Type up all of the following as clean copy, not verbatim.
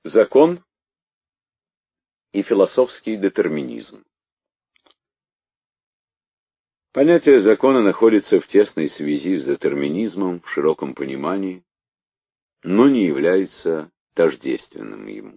Закон и философский детерминизм. Понятие закона находится в тесной связи с детерминизмом в широком понимании, но не является тождественным ему.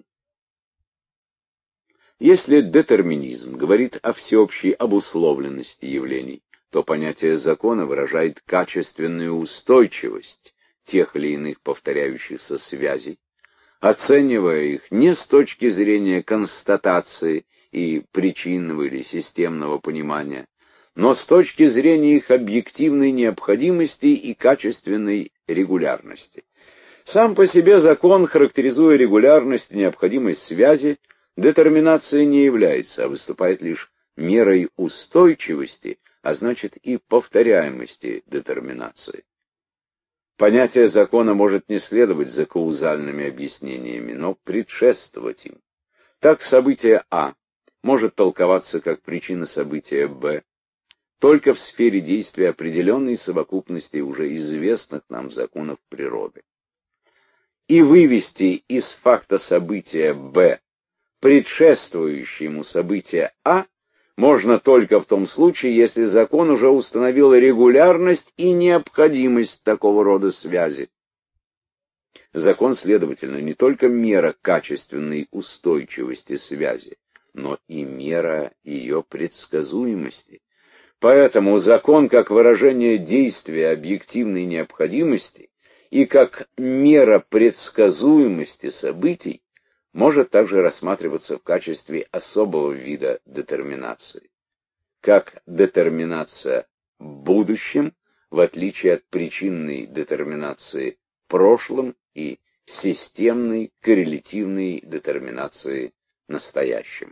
Если детерминизм говорит о всеобщей обусловленности явлений, то понятие закона выражает качественную устойчивость тех или иных повторяющихся связей, оценивая их не с точки зрения констатации и причинного или системного понимания, но с точки зрения их объективной необходимости и качественной регулярности. Сам по себе закон, характеризуя регулярность и необходимость связи, детерминацией не является, а выступает лишь мерой устойчивости, а значит и повторяемости детерминации. Понятие закона может не следовать за каузальными объяснениями, но предшествовать им. Так событие А может толковаться как причина события Б только в сфере действия определенной совокупности уже известных нам законов природы. И вывести из факта события Б предшествующему событие А можно только в том случае, если закон уже установил регулярность и необходимость такого рода связи. Закон, следовательно, не только мера качественной устойчивости связи, но и мера ее предсказуемости. Поэтому закон, как выражение действия объективной необходимости и как мера предсказуемости событий, может также рассматриваться в качестве особого вида детерминации, как детерминация будущим, в отличие от причинной детерминации прошлым и системной коррелятивной детерминации настоящим.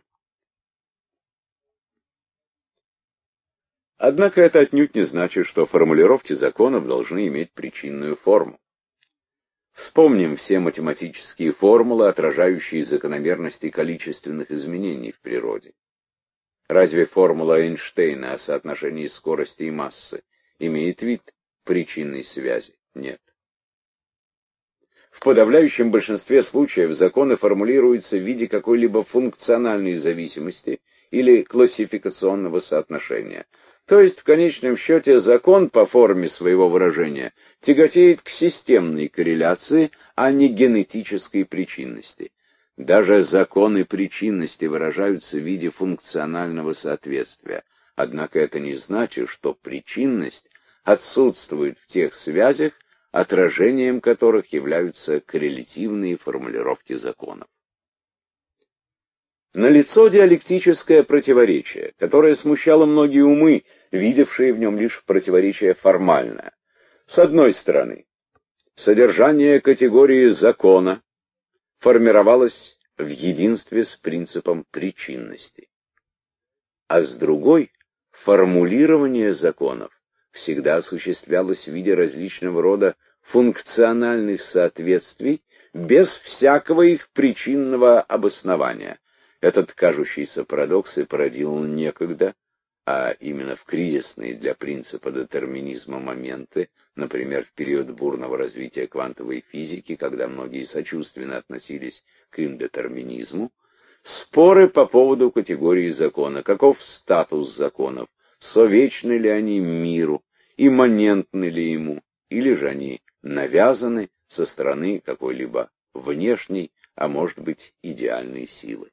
Однако это отнюдь не значит, что формулировки законов должны иметь причинную форму. Вспомним все математические формулы, отражающие закономерности количественных изменений в природе. Разве формула Эйнштейна о соотношении скорости и массы имеет вид причинной связи? Нет. В подавляющем большинстве случаев законы формулируются в виде какой-либо функциональной зависимости или классификационного соотношения. То есть, в конечном счете, закон по форме своего выражения тяготеет к системной корреляции, а не генетической причинности. Даже законы причинности выражаются в виде функционального соответствия. Однако это не значит, что причинность отсутствует в тех связях, отражением которых являются коррелятивные формулировки законов. Налицо диалектическое противоречие, которое смущало многие умы, видевшие в нем лишь противоречие формальное. С одной стороны, содержание категории закона формировалось в единстве с принципом причинности, а с другой, формулирование законов всегда осуществлялось в виде различного рода функциональных соответствий без всякого их причинного обоснования. Этот кажущийся парадокс и породил некогда, а именно в кризисные для принципа детерминизма моменты, например, в период бурного развития квантовой физики, когда многие сочувственно относились к индетерминизму, споры по поводу категории закона, каков статус законов, совечны ли они миру, имманентны ли ему, или же они навязаны со стороны какой-либо внешней, а может быть идеальной силы.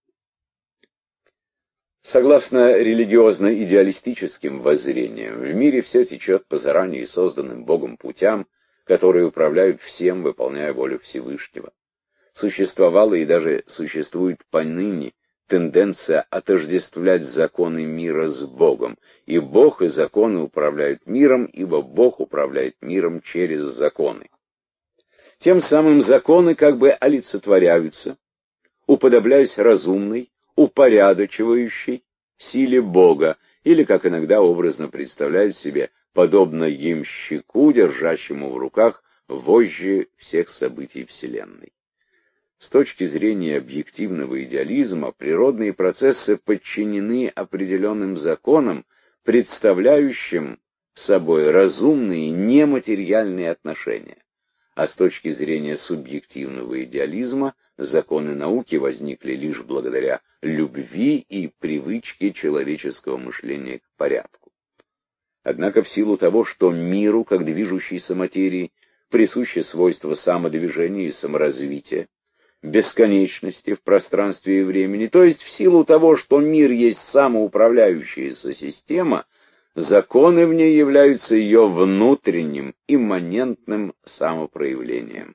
Согласно религиозно-идеалистическим воззрениям, в мире все течет по заранее созданным Богом путям, которые управляют всем, выполняя волю Всевышнего. Существовала и даже существует поныне тенденция отождествлять законы мира с Богом, и Бог и законы управляют миром, ибо Бог управляет миром через законы. Тем самым законы как бы олицетворяются, уподобляясь разумной, упорядочивающей силе Бога, или, как иногда образно представляют себе, подобно ямщику, держащему в руках вожжи всех событий Вселенной. С точки зрения объективного идеализма, природные процессы подчинены определенным законам, представляющим собой разумные нематериальные отношения. А с точки зрения субъективного идеализма, Законы науки возникли лишь благодаря любви и привычке человеческого мышления к порядку. Однако в силу того, что миру, как движущейся материи, присущи свойства самодвижения и саморазвития, бесконечности в пространстве и времени, то есть в силу того, что мир есть самоуправляющаяся система, законы в ней являются ее внутренним, имманентным самопроявлением.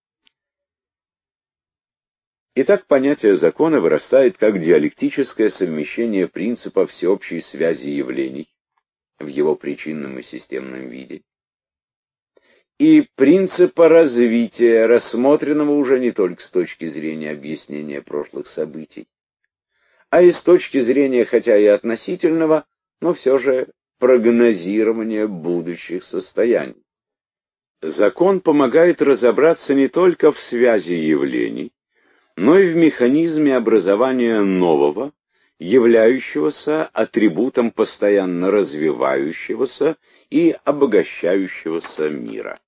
Итак, понятие закона вырастает как диалектическое совмещение принципа всеобщей связи явлений в его причинном и системном виде и принципа развития, рассмотренного уже не только с точки зрения объяснения прошлых событий, а и с точки зрения, хотя и относительного, но все же прогнозирования будущих состояний. Закон помогает разобраться не только в связи явлений, но и в механизме образования нового, являющегося атрибутом постоянно развивающегося и обогащающегося мира.